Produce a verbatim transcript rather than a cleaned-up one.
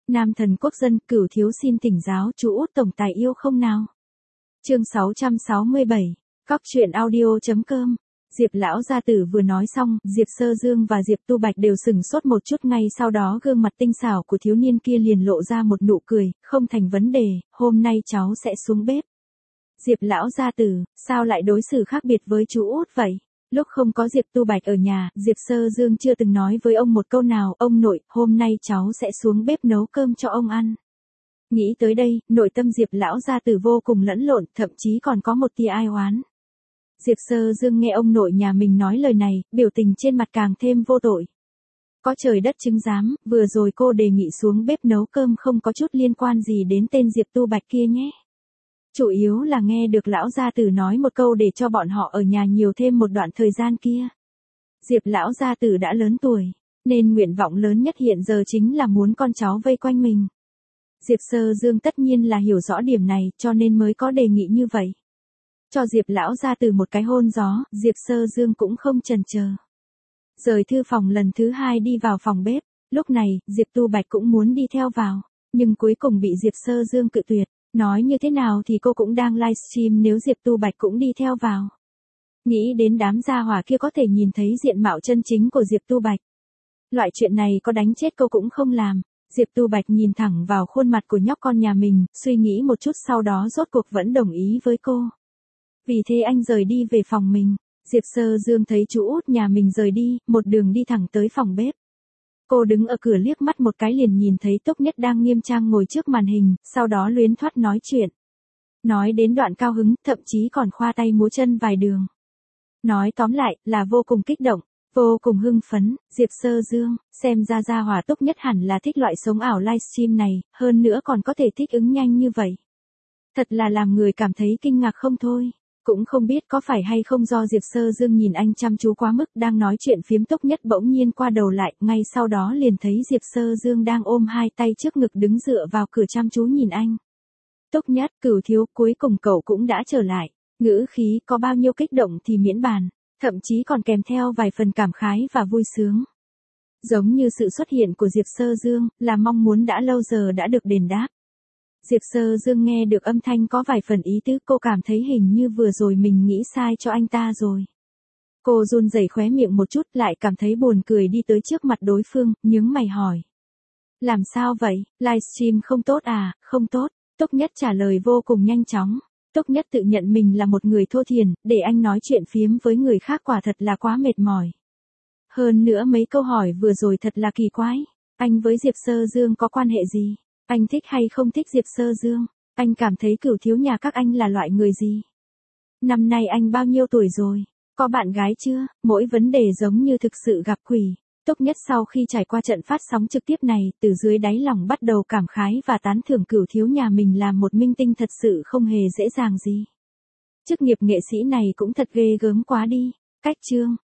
Nam thần quốc dân, Cửu thiếu xin thỉnh giáo chú út tổng tài yêu không nào. Chương sáu trăm sáu mươi bảy, Cóc truyện audio.com. Diệp lão gia tử vừa nói xong, Diệp Sơ Dương và Diệp Tu Bạch đều sừng sốt một chút, ngay sau đó gương mặt tinh xảo của thiếu niên kia liền lộ ra một nụ cười, không thành vấn đề, hôm nay cháu sẽ xuống bếp. Diệp lão gia tử, sao lại đối xử khác biệt với chú út vậy? Lúc không có Diệp Tu Bạch ở nhà, Diệp Sơ Dương chưa từng nói với ông một câu nào, ông nội, hôm nay cháu sẽ xuống bếp nấu cơm cho ông ăn. Nghĩ tới đây, nội tâm Diệp lão gia tử vô cùng lẫn lộn, thậm chí còn có một tia ai oán. Diệp Sơ Dương nghe ông nội nhà mình nói lời này, biểu tình trên mặt càng thêm vô tội. Có trời đất chứng giám, vừa rồi cô đề nghị xuống bếp nấu cơm không có chút liên quan gì đến tên Diệp Tu Bạch kia nhé. Chủ yếu là nghe được lão gia tử nói một câu để cho bọn họ ở nhà nhiều thêm một đoạn thời gian kia. Diệp lão gia tử đã lớn tuổi, nên nguyện vọng lớn nhất hiện giờ chính là muốn con cháu vây quanh mình. Diệp Sơ Dương tất nhiên là hiểu rõ điểm này, cho nên mới có đề nghị như vậy. Cho Diệp lão gia tử một cái hôn gió, Diệp Sơ Dương cũng không chần chờ. Rời thư phòng lần thứ hai đi vào phòng bếp, lúc này, Diệp Tu Bạch cũng muốn đi theo vào, nhưng cuối cùng bị Diệp Sơ Dương cự tuyệt. Nói như thế nào thì cô cũng đang livestream, nếu Diệp Tu Bạch cũng đi theo vào. Nghĩ đến đám gia hỏa kia có thể nhìn thấy diện mạo chân chính của Diệp Tu Bạch. Loại chuyện này có đánh chết cô cũng không làm. Diệp Tu Bạch nhìn thẳng vào khuôn mặt của nhóc con nhà mình, suy nghĩ một chút sau đó rốt cuộc vẫn đồng ý với cô. Vì thế anh rời đi về phòng mình. Diệp Sơ Dương thấy chú út nhà mình rời đi, một đường đi thẳng tới phòng bếp. Cô đứng ở cửa liếc mắt một cái liền nhìn thấy Túc Nhất đang nghiêm trang ngồi trước màn hình, sau đó luyến thoát nói chuyện. Nói đến đoạn cao hứng, thậm chí còn khoa tay múa chân vài đường. Nói tóm lại, là vô cùng kích động, vô cùng hưng phấn. Diệp Sơ Dương, xem ra gia hỏa Túc Nhất hẳn là thích loại sống ảo livestream này, hơn nữa còn có thể thích ứng nhanh như vậy. Thật là làm người cảm thấy kinh ngạc không thôi. Cũng không biết có phải hay không do Diệp Sơ Dương nhìn anh chăm chú quá mức, đang nói chuyện phiếm Túc Nhất bỗng nhiên qua đầu lại, ngay sau đó liền thấy Diệp Sơ Dương đang ôm hai tay trước ngực đứng dựa vào cửa chăm chú nhìn anh. Túc Nhất, Cửu thiếu, cuối cùng cậu cũng đã trở lại. Ngữ khí có bao nhiêu kích động thì miễn bàn, thậm chí còn kèm theo vài phần cảm khái và vui sướng. Giống như sự xuất hiện của Diệp Sơ Dương, là mong muốn đã lâu giờ đã được đền đáp. Diệp Sơ Dương nghe được âm thanh có vài phần ý tứ, cô cảm thấy hình như vừa rồi mình nghĩ sai cho anh ta rồi. Cô run rẩy khóe miệng một chút, lại cảm thấy buồn cười đi tới trước mặt đối phương, nhướng mày hỏi. Làm sao vậy, livestream không tốt à, không tốt. Túc Nhất trả lời vô cùng nhanh chóng. Túc Nhất tự nhận mình là một người thô thiển, để anh nói chuyện phiếm với người khác quả thật là quá mệt mỏi. Hơn nữa mấy câu hỏi vừa rồi thật là kỳ quái. Anh với Diệp Sơ Dương có quan hệ gì? Anh thích hay không thích Diệp Sơ Dương? Anh cảm thấy Cửu thiếu nhà các anh là loại người gì? Năm nay anh bao nhiêu tuổi rồi? Có bạn gái chưa? Mỗi vấn đề giống như thực sự gặp quỷ. Túc Nhất sau khi trải qua trận phát sóng trực tiếp này, từ dưới đáy lòng bắt đầu cảm khái và tán thưởng Cửu thiếu nhà mình là một minh tinh thật sự không hề dễ dàng gì. Chức nghiệp nghệ sĩ này cũng thật ghê gớm quá đi. Cách chương.